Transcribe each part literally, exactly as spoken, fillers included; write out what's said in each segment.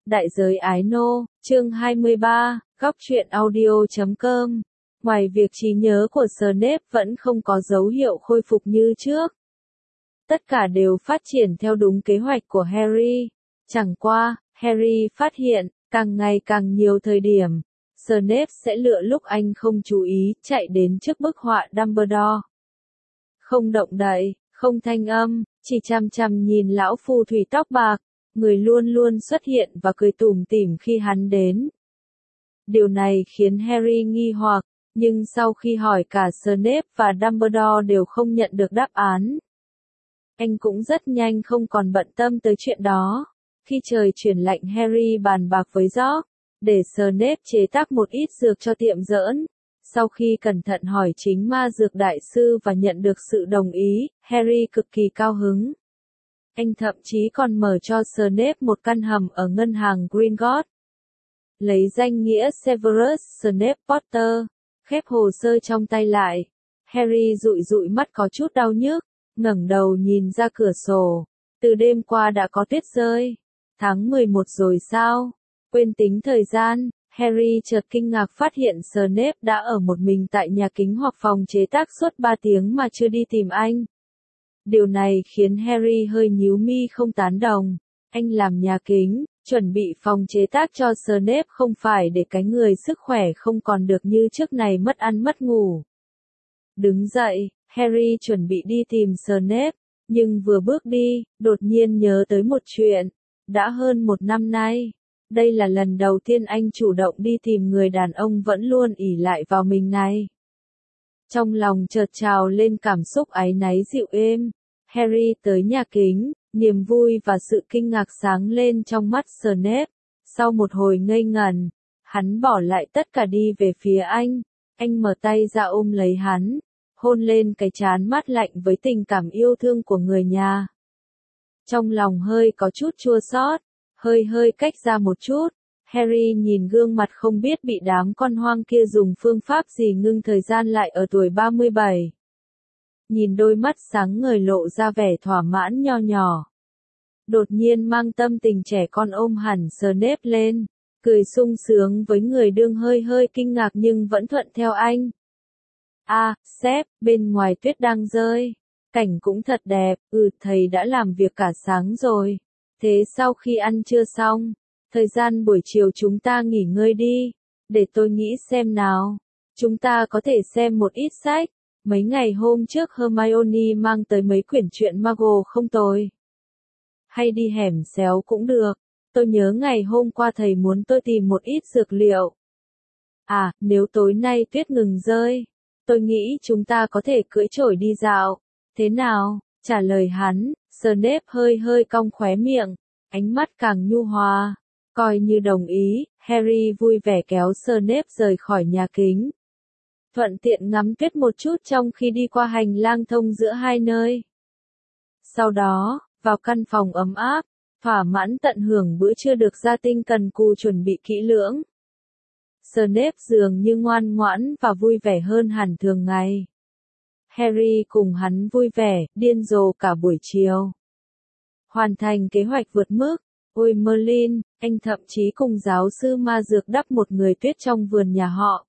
Đại giới ái nô, chương hai mươi ba, góc truyện audio chấm com. Ngoài việc trí nhớ của Snape vẫn không có dấu hiệu khôi phục như trước, tất cả đều phát triển theo đúng kế hoạch của Harry. Chẳng qua, Harry phát hiện, càng ngày càng nhiều thời điểm, Snape sẽ lựa lúc anh không chú ý, chạy đến trước bức họa Dumbledore. Không động đậy, không thanh âm, chỉ chằm chằm nhìn lão phù thủy tóc bạc, người luôn luôn xuất hiện và cười tủm tỉm khi hắn đến. Điều này khiến Harry nghi hoặc, nhưng sau khi hỏi cả Snape và Dumbledore đều không nhận được đáp án. Anh cũng rất nhanh không còn bận tâm tới chuyện đó. Khi trời chuyển lạnh, Harry bàn bạc với George, để Snape chế tác một ít dược cho tiệm giỡn. Sau khi cẩn thận hỏi chính ma dược đại sư và nhận được sự đồng ý, Harry cực kỳ cao hứng. Anh thậm chí còn mở cho Snape một căn hầm ở ngân hàng Gringotts. Lấy danh nghĩa Severus Snape Potter, khép hồ sơ trong tay lại. Harry dụi dụi mắt có chút đau nhức, ngẩng đầu nhìn ra cửa sổ. Từ đêm qua đã có tuyết rơi. Tháng mười một rồi sao? Quên tính thời gian, Harry chợt kinh ngạc phát hiện Snape đã ở một mình tại nhà kính hoặc phòng chế tác suốt ba tiếng mà chưa đi tìm anh. Điều này khiến Harry hơi nhíu mi không tán đồng. Anh làm nhà kính, chuẩn bị phòng chế tác cho Snape không phải để cái người sức khỏe không còn được như trước này mất ăn mất ngủ. Đứng dậy, Harry chuẩn bị đi tìm Snape, nhưng vừa bước đi, đột nhiên nhớ tới một chuyện. Đã hơn một năm nay, đây là lần đầu tiên anh chủ động đi tìm người đàn ông vẫn luôn ỷ lại vào mình này. Trong lòng chợt trào lên cảm xúc áy náy dịu êm. Harry tới nhà kính, niềm vui và sự kinh ngạc sáng lên trong mắt Snape. Sau một hồi ngây ngẩn, hắn bỏ lại tất cả đi về phía anh. Anh mở tay ra ôm lấy hắn, hôn lên cái trán mát lạnh với tình cảm yêu thương của người nhà. Trong lòng hơi có chút chua xót, hơi hơi cách ra một chút, Harry nhìn gương mặt không biết bị đám con hoang kia dùng phương pháp gì ngưng thời gian lại ở tuổi ba mươi bảy. Nhìn đôi mắt sáng ngời lộ ra vẻ thỏa mãn nho nhỏ. Đột nhiên mang tâm tình trẻ con ôm hẳn Snape lên, cười sung sướng với người đương hơi hơi kinh ngạc nhưng vẫn thuận theo anh. À, sếp, bên ngoài tuyết đang rơi. Cảnh cũng thật đẹp, ừ thầy đã làm việc cả sáng rồi. Thế sau khi ăn trưa xong, thời gian buổi chiều chúng ta nghỉ ngơi đi. Để tôi nghĩ xem nào. Chúng ta có thể xem một ít sách. Mấy ngày hôm trước Hermione mang tới mấy quyển truyện Muggle không tồi. Hay đi hẻm xéo cũng được. Tôi nhớ ngày hôm qua thầy muốn tôi tìm một ít dược liệu. À, nếu tối nay tuyết ngừng rơi, tôi nghĩ chúng ta có thể cưỡi chổi đi dạo. Thế nào? Trả lời hắn, Snape hơi hơi cong khóe miệng, ánh mắt càng nhu hòa. Coi như đồng ý, Harry vui vẻ kéo Snape rời khỏi nhà kính. Thuận tiện ngắm tuyết một chút trong khi đi qua hành lang thông giữa hai nơi. Sau đó, vào căn phòng ấm áp, thỏa mãn tận hưởng bữa trưa được gia tinh cần cù chuẩn bị kỹ lưỡng. Snape dường như ngoan ngoãn và vui vẻ hơn hẳn thường ngày. Harry cùng hắn vui vẻ, điên rồ cả buổi chiều. Hoàn thành kế hoạch vượt mức, ôi Merlin, anh thậm chí cùng giáo sư ma dược đắp một người tuyết trong vườn nhà họ.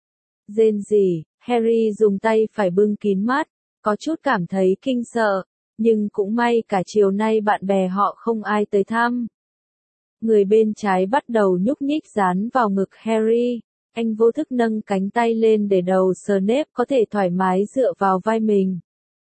Rên rỉ, Harry dùng tay phải bưng kín mắt, có chút cảm thấy kinh sợ, nhưng cũng may cả chiều nay bạn bè họ không ai tới thăm. Người bên trái bắt đầu nhúc nhích dán vào ngực Harry. Anh vô thức nâng cánh tay lên để đầu Snape có thể thoải mái dựa vào vai mình.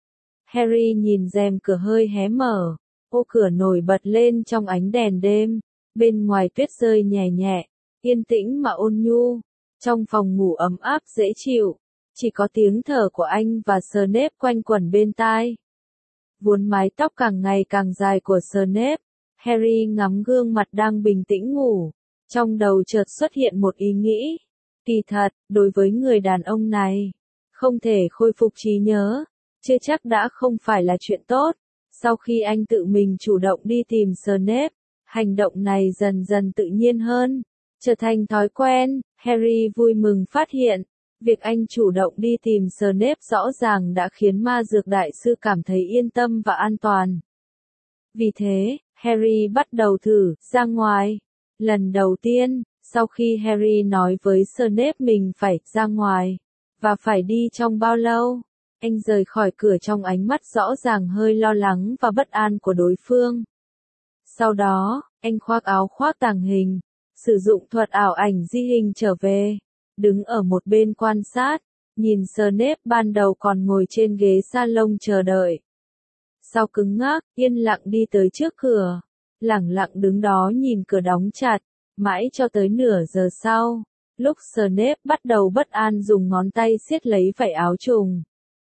Harry nhìn rèm cửa hơi hé mở, ô cửa nổi bật lên trong ánh đèn đêm, bên ngoài tuyết rơi nhẹ nhẹ, yên tĩnh mà ôn nhu, trong phòng ngủ ấm áp dễ chịu, chỉ có tiếng thở của anh và Snape quanh quẩn bên tai. Vuốn mái tóc càng ngày càng dài của Snape, Harry ngắm gương mặt đang bình tĩnh ngủ, trong đầu chợt xuất hiện một ý nghĩ. Kỳ thật, đối với người đàn ông này, không thể khôi phục trí nhớ, chưa chắc đã không phải là chuyện tốt. Sau khi anh tự mình chủ động đi tìm Snape, hành động này dần dần tự nhiên hơn, trở thành thói quen. Harry vui mừng phát hiện, việc anh chủ động đi tìm Snape rõ ràng đã khiến ma dược đại sư cảm thấy yên tâm và an toàn. Vì thế, Harry bắt đầu thử ra ngoài, Lần đầu tiên, sau khi Harry nói với Snape mình phải ra ngoài, và phải đi trong bao lâu, anh rời khỏi cửa trong ánh mắt rõ ràng hơi lo lắng và bất an của đối phương. Sau đó, anh khoác áo khoác tàng hình, sử dụng thuật ảo ảnh di hình trở về, đứng ở một bên quan sát, nhìn Snape ban đầu còn ngồi trên ghế salon chờ đợi. Sau cứng ngắc, yên lặng đi tới trước cửa, lẳng lặng đứng đó nhìn cửa đóng chặt, mãi cho tới nửa giờ sau, lúc Snape bắt đầu bất an dùng ngón tay siết lấy vảy áo trùng.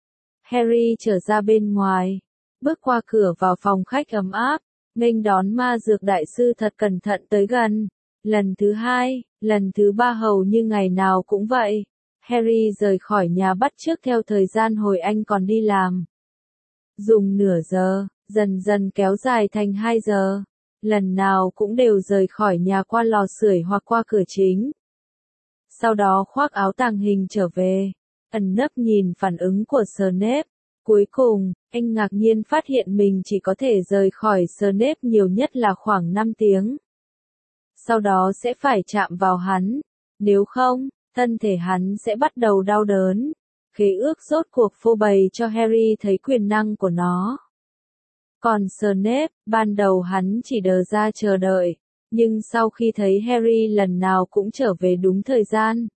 Harry trở ra bên ngoài, bước qua cửa vào phòng khách ấm áp, nghênh đón ma dược đại sư thật cẩn thận tới gần. Lần thứ hai, lần thứ ba hầu như ngày nào cũng vậy. Harry rời khỏi nhà bắt chước theo thời gian hồi anh còn đi làm. Dùng nửa giờ, dần dần kéo dài thành hai giờ. Lần nào cũng đều rời khỏi nhà qua lò sưởi hoặc qua cửa chính. Sau đó khoác áo tàng hình trở về, ẩn nấp nhìn phản ứng của Snape. Cuối cùng, anh ngạc nhiên phát hiện mình chỉ có thể rời khỏi Snape nhiều nhất là khoảng năm tiếng. Sau đó sẽ phải chạm vào hắn, nếu không, thân thể hắn sẽ bắt đầu đau đớn. Khế ước rốt cuộc phô bày cho Harry thấy quyền năng của nó. Còn Snape, ban đầu hắn chỉ đờ ra chờ đợi, nhưng sau khi thấy Harry lần nào cũng trở về đúng thời gian,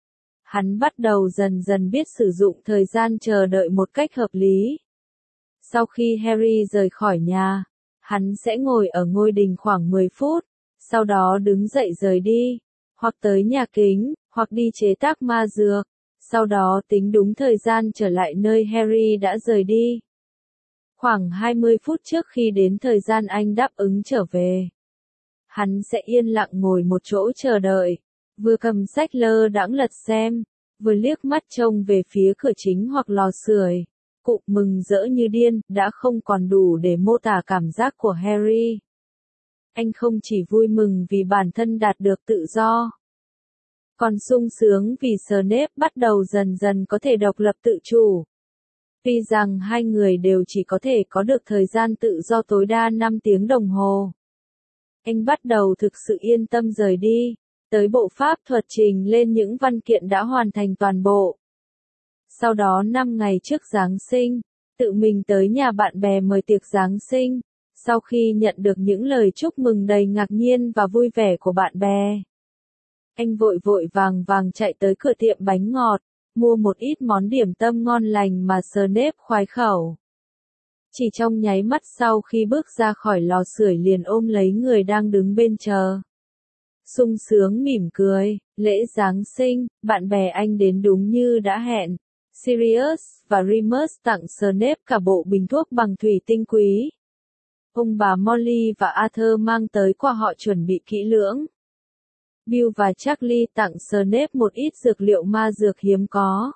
hắn bắt đầu dần dần biết sử dụng thời gian chờ đợi một cách hợp lý. Sau khi Harry rời khỏi nhà, hắn sẽ ngồi ở ngôi đình khoảng mười phút, sau đó đứng dậy rời đi, hoặc tới nhà kính, hoặc đi chế tác ma dược, sau đó tính đúng thời gian trở lại nơi Harry đã rời đi. Khoảng hai mươi phút trước khi đến thời gian anh đáp ứng trở về, hắn sẽ yên lặng ngồi một chỗ chờ đợi, vừa cầm sách lơ đãng lật xem, vừa liếc mắt trông về phía cửa chính hoặc lò sưởi. Cụ mừng rỡ như điên, đã không còn đủ để mô tả cảm giác của Harry. Anh không chỉ vui mừng vì bản thân đạt được tự do, còn sung sướng vì Snape bắt đầu dần dần có thể độc lập tự chủ. Tuy rằng hai người đều chỉ có thể có được thời gian tự do tối đa năm tiếng đồng hồ, anh bắt đầu thực sự yên tâm rời đi, tới bộ pháp thuật trình lên những văn kiện đã hoàn thành toàn bộ. Sau đó năm ngày trước Giáng sinh, tự mình tới nhà bạn bè mời tiệc Giáng sinh, sau khi nhận được những lời chúc mừng đầy ngạc nhiên và vui vẻ của bạn bè. Anh vội vội vàng vàng chạy tới cửa tiệm bánh ngọt, mua một ít món điểm tâm ngon lành mà Snape khoái khẩu. Chỉ trong nháy mắt sau khi bước ra khỏi lò sưởi liền ôm lấy người đang đứng bên chờ. Sung sướng mỉm cười, lễ Giáng sinh, bạn bè anh đến đúng như đã hẹn. Sirius và Remus tặng Snape cả bộ bình thuốc bằng thủy tinh quý. Ông bà Molly và Arthur mang tới quà họ chuẩn bị kỹ lưỡng. Bill và Charlie tặng Snape một ít dược liệu ma dược hiếm có.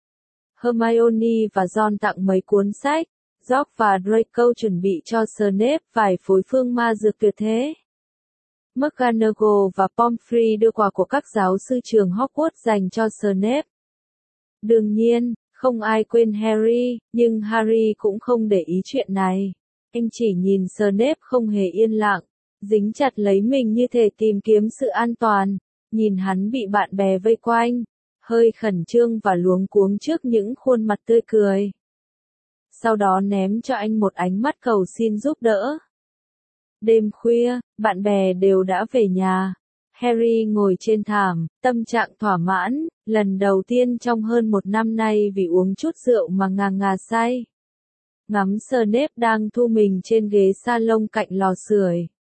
Hermione và Ron tặng mấy cuốn sách. George và Draco chuẩn bị cho Snape vài phối phương ma dược tuyệt thế. McGonagall và Pomfrey đưa quà của các giáo sư trường Hogwarts dành cho Snape. Đương nhiên, không ai quên Harry, nhưng Harry cũng không để ý chuyện này. Anh chỉ nhìn Snape không hề yên lặng, dính chặt lấy mình như thể tìm kiếm sự an toàn, nhìn hắn bị bạn bè vây quanh, hơi khẩn trương và luống cuống trước những khuôn mặt tươi cười. Sau đó ném cho anh một ánh mắt cầu xin giúp đỡ. Đêm khuya, bạn bè đều đã về nhà. Harry ngồi trên thảm, tâm trạng thỏa mãn, lần đầu tiên trong hơn một năm nay vì uống chút rượu mà ngà ngà say. Ngắm Snape đang thu mình trên ghế salon cạnh lò sưởi.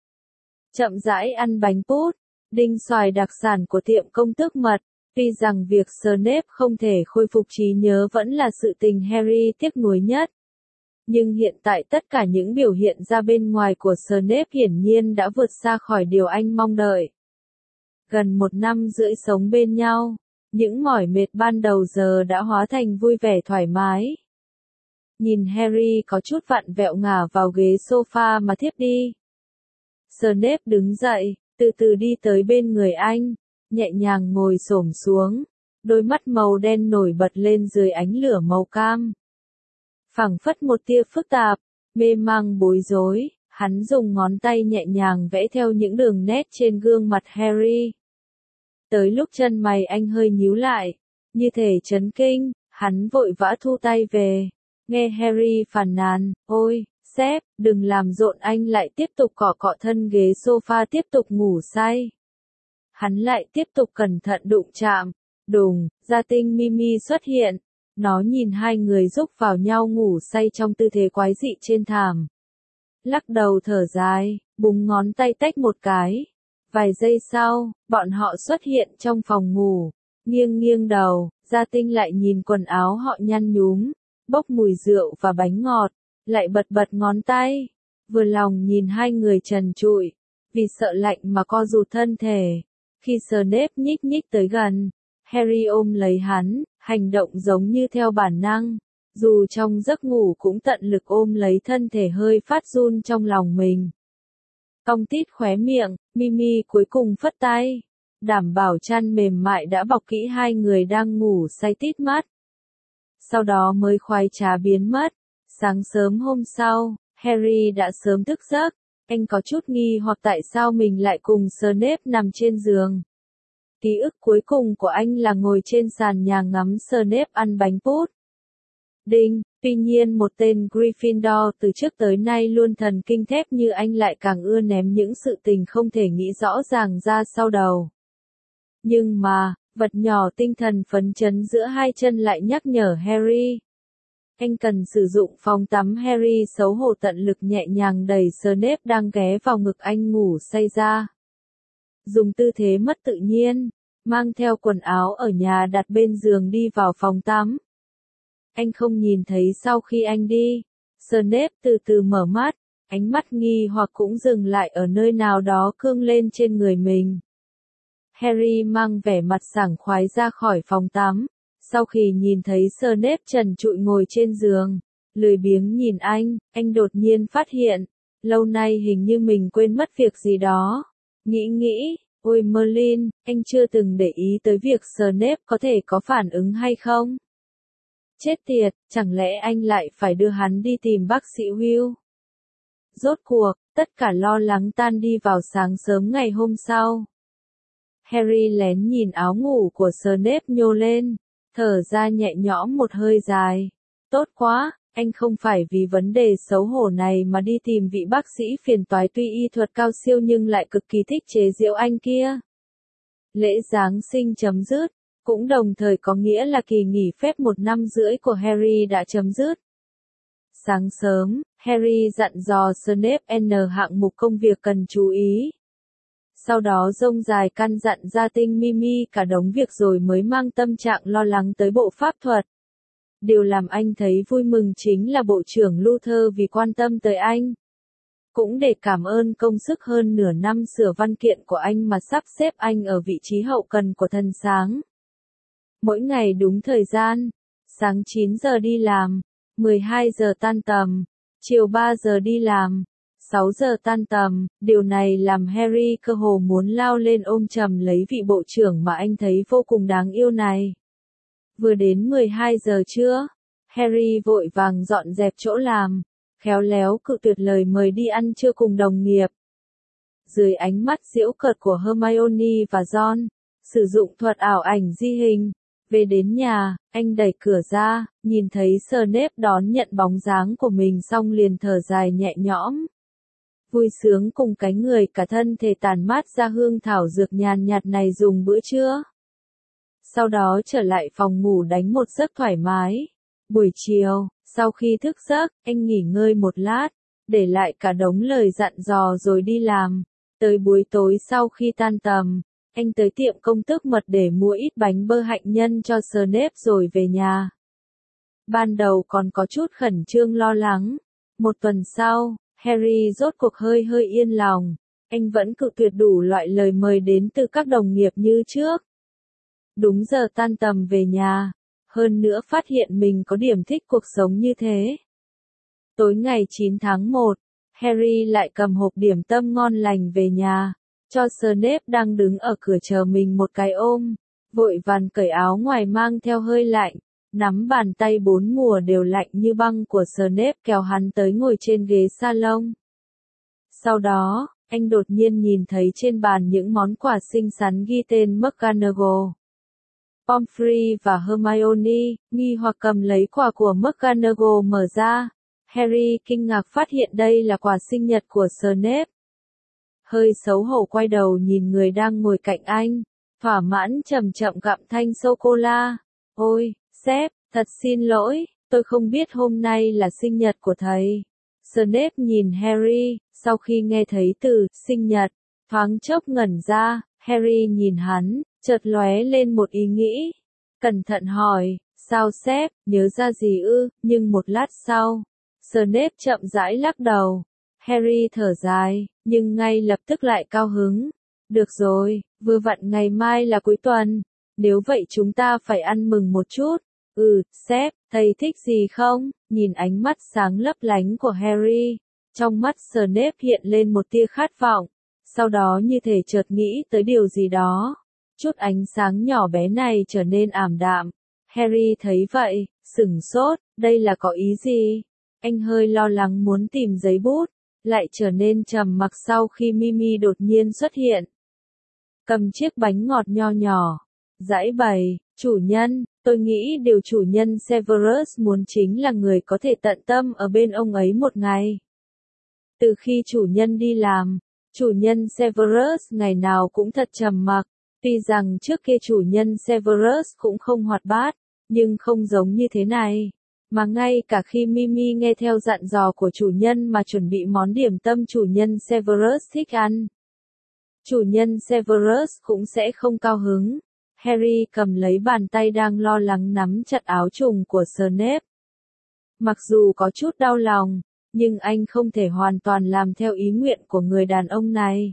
Chậm rãi ăn bánh pút, đinh xoài đặc sản của tiệm công tước mật. Tuy rằng việc Snape không thể khôi phục trí nhớ vẫn là sự tình Harry tiếc nuối nhất. Nhưng hiện tại tất cả những biểu hiện ra bên ngoài của Snape hiển nhiên đã vượt xa khỏi điều anh mong đợi. Gần một năm rưỡi sống bên nhau, những mỏi mệt ban đầu giờ đã hóa thành vui vẻ thoải mái. Nhìn Harry có chút vặn vẹo ngả vào ghế sofa mà thiếp đi. Snape đứng dậy, từ từ đi tới bên người anh, nhẹ nhàng ngồi xổm xuống, đôi mắt màu đen nổi bật lên dưới ánh lửa màu cam. Phảng phất một tia phức tạp, mê mang bối rối, hắn Hắn dùng ngón tay nhẹ nhàng vẽ theo những đường nét trên gương mặt Harry. Tới lúc chân mày anh hơi nhíu lại, như thể chấn kinh, hắn vội vã thu tay về. Nghe Harry phàn nàn, ôi, sếp, đừng làm rộn, anh lại tiếp tục cọ cọ thân ghế sofa tiếp tục ngủ say. Hắn lại tiếp tục cẩn thận đụng chạm, đùng, gia tinh Mimi xuất hiện. Nó nhìn hai người rúc vào nhau ngủ say trong tư thế quái dị trên thảm. Lắc đầu thở dài, búng ngón tay tách một cái. Vài giây sau, bọn họ xuất hiện trong phòng ngủ. Nghiêng nghiêng đầu, gia tinh lại nhìn quần áo họ nhăn nhúm, bốc mùi rượu và bánh ngọt, lại bật bật ngón tay. Vừa lòng nhìn hai người trần trụi, vì sợ lạnh mà co rụt thân thể. Khi Snape nhích nhích tới gần, Harry ôm lấy hắn, hành động giống như theo bản năng, dù trong giấc ngủ cũng tận lực ôm lấy thân thể hơi phát run trong lòng mình. Cong tít khóe miệng, Mimi cuối cùng phất tay, đảm bảo chăn mềm mại đã bọc kỹ hai người đang ngủ say tít mắt. Sau đó mới khoái trá biến mất. Sáng sớm hôm sau, Harry đã sớm thức giấc, anh có chút nghi hoặc tại sao mình lại cùng Snape nằm trên giường. Ký ức cuối cùng của anh là ngồi trên sàn nhà ngắm Snape ăn bánh pút. Đinh, tuy nhiên một tên Gryffindor từ trước tới nay luôn thần kinh thép như anh lại càng ưa ném những sự tình không thể nghĩ rõ ràng ra sau đầu. Nhưng mà, vật nhỏ tinh thần phấn chấn giữa hai chân lại nhắc nhở Harry. Anh cần sử dụng phòng tắm. Harry xấu hổ tận lực nhẹ nhàng đẩy Snape đang ghé vào ngực anh ngủ say ra. Dùng tư thế mất tự nhiên, mang theo quần áo ở nhà đặt bên giường đi vào phòng tắm. Anh không nhìn thấy sau khi anh đi. Snape từ từ mở mắt, ánh mắt nghi hoặc cũng dừng lại ở nơi nào đó cương lên trên người mình. Harry mang vẻ mặt sảng khoái ra khỏi phòng tắm. Sau khi nhìn thấy Snape trần trụi ngồi trên giường, lười biếng nhìn anh, anh đột nhiên phát hiện, lâu nay hình như mình quên mất việc gì đó. Nghĩ nghĩ, ôi Merlin, anh chưa từng để ý tới việc Snape có thể có phản ứng hay không? Chết tiệt, chẳng lẽ anh lại phải đưa hắn đi tìm bác sĩ Will? Rốt cuộc, tất cả lo lắng tan đi vào sáng sớm ngày hôm sau. Harry lén nhìn áo ngủ của Snape nhô lên, thở ra nhẹ nhõm một hơi dài. Tốt quá, anh không phải vì vấn đề xấu hổ này mà đi tìm vị bác sĩ phiền toái tuy y thuật cao siêu nhưng lại cực kỳ thích chế giễu anh kia. Lễ Giáng sinh chấm dứt, cũng đồng thời có nghĩa là kỳ nghỉ phép một năm rưỡi của Harry đã chấm dứt. Sáng sớm, Harry dặn dò Snape N hạng mục công việc cần chú ý. Sau đó rông dài căn dặn gia tinh Mimi cả đống việc rồi mới mang tâm trạng lo lắng tới bộ pháp thuật. Điều làm anh thấy vui mừng chính là Bộ trưởng Luther vì quan tâm tới anh. Cũng để cảm ơn công sức hơn nửa năm sửa văn kiện của anh mà sắp xếp anh ở vị trí hậu cần của thần sáng. Mỗi ngày đúng thời gian, sáng chín giờ đi làm, mười hai giờ tan tầm, chiều ba giờ đi làm, sáu giờ tan tầm. Điều này làm Harry cơ hồ muốn lao lên ôm chầm lấy vị bộ trưởng mà anh thấy vô cùng đáng yêu này. Vừa đến mười hai giờ trưa, Harry vội vàng dọn dẹp chỗ làm, khéo léo cự tuyệt lời mời đi ăn trưa cùng đồng nghiệp. Dưới ánh mắt giễu cợt của Hermione và Ron, sử dụng thuật ảo ảnh di hình, về đến nhà, anh đẩy cửa ra, nhìn thấy Snape đón nhận bóng dáng của mình xong liền thở dài nhẹ nhõm. Vui sướng cùng cái người cả thân thể tản mát ra hương thảo dược nhàn nhạt này dùng bữa trưa. Sau đó trở lại phòng ngủ đánh một giấc thoải mái. Buổi chiều, sau khi thức giấc, anh nghỉ ngơi một lát, để lại cả đống lời dặn dò rồi đi làm. Tới buổi tối sau khi tan tầm, anh tới tiệm công tước mật để mua ít bánh bơ hạnh nhân cho Snape rồi về nhà. Ban đầu còn có chút khẩn trương lo lắng. Một tuần sau, Harry rốt cuộc hơi hơi yên lòng. Anh vẫn cự tuyệt đủ loại lời mời đến từ các đồng nghiệp như trước. Đúng giờ tan tầm về nhà. Hơn nữa phát hiện mình có điểm thích cuộc sống như thế. Tối ngày chín tháng một, Harry lại cầm hộp điểm tâm ngon lành về nhà, cho Snape đang đứng ở cửa chờ mình một cái ôm, vội vàng cởi áo ngoài mang theo hơi lạnh, nắm bàn tay bốn mùa đều lạnh như băng của Snape kéo hắn tới ngồi trên ghế salon. Sau đó, anh đột nhiên nhìn thấy trên bàn những món quà xinh xắn ghi tên McGonagall, Pomfrey và Hermione, nghi hoặc cầm lấy quà của McGonagall mở ra. Harry kinh ngạc phát hiện đây là quà sinh nhật của Snape. Hơi xấu hổ quay đầu nhìn người đang ngồi cạnh anh, thỏa mãn chậm chậm gặm thanh sô-cô-la. Ôi, sếp, thật xin lỗi, tôi không biết hôm nay là sinh nhật của thầy. Snape nhìn Harry, sau khi nghe thấy từ sinh nhật, thoáng chốc ngẩn ra. Harry nhìn hắn, chợt lóe lên một ý nghĩ. Cẩn thận hỏi, sao sếp, nhớ ra gì ư? Nhưng một lát sau, Snape chậm rãi lắc đầu. Harry thở dài, nhưng ngay lập tức lại cao hứng. Được rồi, vừa vặn ngày mai là cuối tuần. Nếu vậy chúng ta phải ăn mừng một chút. Ừ, sếp, thầy thích gì không? Nhìn ánh mắt sáng lấp lánh của Harry, trong mắt Snape hiện lên một tia khát vọng. Sau đó như thể chợt nghĩ tới điều gì đó. Chút ánh sáng nhỏ bé này trở nên ảm đạm. Harry thấy vậy, sửng sốt, đây là có ý gì? Anh hơi lo lắng muốn tìm giấy bút, lại trở nên trầm mặc sau khi Mimi đột nhiên xuất hiện. Cầm chiếc bánh ngọt nho nhỏ, giãi bày, chủ nhân, tôi nghĩ điều chủ nhân Severus muốn chính là người có thể tận tâm ở bên ông ấy một ngày. Từ khi chủ nhân đi làm, chủ nhân Severus ngày nào cũng thật trầm mặc, tuy rằng trước kia chủ nhân Severus cũng không hoạt bát, nhưng không giống như thế này. Mà ngay cả khi Mimi nghe theo dặn dò của chủ nhân mà chuẩn bị món điểm tâm chủ nhân Severus thích ăn, chủ nhân Severus cũng sẽ không cao hứng. Harry cầm lấy bàn tay đang lo lắng nắm chặt áo trùng của Snape. Mặc dù có chút đau lòng, nhưng anh không thể hoàn toàn làm theo ý nguyện của người đàn ông này.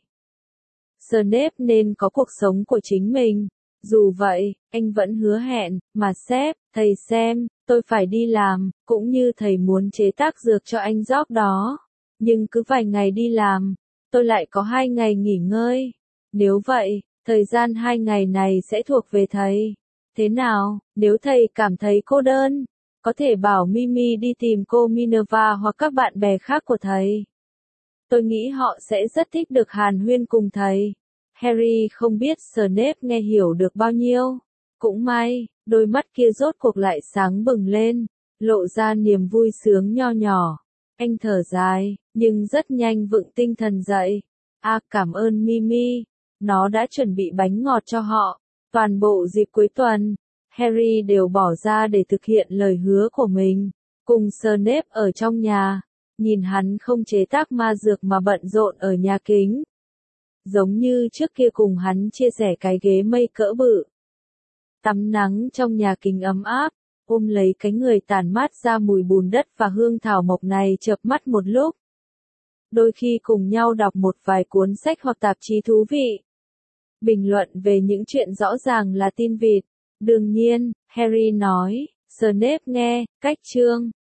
Snape nên có cuộc sống của chính mình. Dù vậy, anh vẫn hứa hẹn, mà sếp, thầy xem, tôi phải đi làm, cũng như thầy muốn chế tác dược cho anh George đó. Nhưng cứ vài ngày đi làm, tôi lại có hai ngày nghỉ ngơi. Nếu vậy, thời gian hai ngày này sẽ thuộc về thầy. Thế nào, nếu thầy cảm thấy cô đơn, có thể bảo Mimi đi tìm cô Minerva hoặc các bạn bè khác của thầy. Tôi nghĩ họ sẽ rất thích được hàn huyên cùng thầy. Harry không biết Snape nghe hiểu được bao nhiêu. Cũng may, đôi mắt kia rốt cuộc lại sáng bừng lên, lộ ra niềm vui sướng nho nhỏ. Anh thở dài, nhưng rất nhanh vựng tinh thần dậy. À, cảm ơn Mimi, nó đã chuẩn bị bánh ngọt cho họ. Toàn bộ dịp cuối tuần, Harry đều bỏ ra để thực hiện lời hứa của mình. Cùng Snape ở trong nhà, nhìn hắn không chế tác ma dược mà bận rộn ở nhà kính. Giống như trước kia cùng hắn chia sẻ cái ghế mây cỡ bự. Tắm nắng trong nhà kính ấm áp, ôm lấy cái người tản mát ra mùi bùn đất và hương thảo mộc này chợp mắt một lúc. Đôi khi cùng nhau đọc một vài cuốn sách hoặc tạp chí thú vị. Bình luận về những chuyện rõ ràng là tin vịt. Đương nhiên, Harry nói, Snape nghe, cách chương.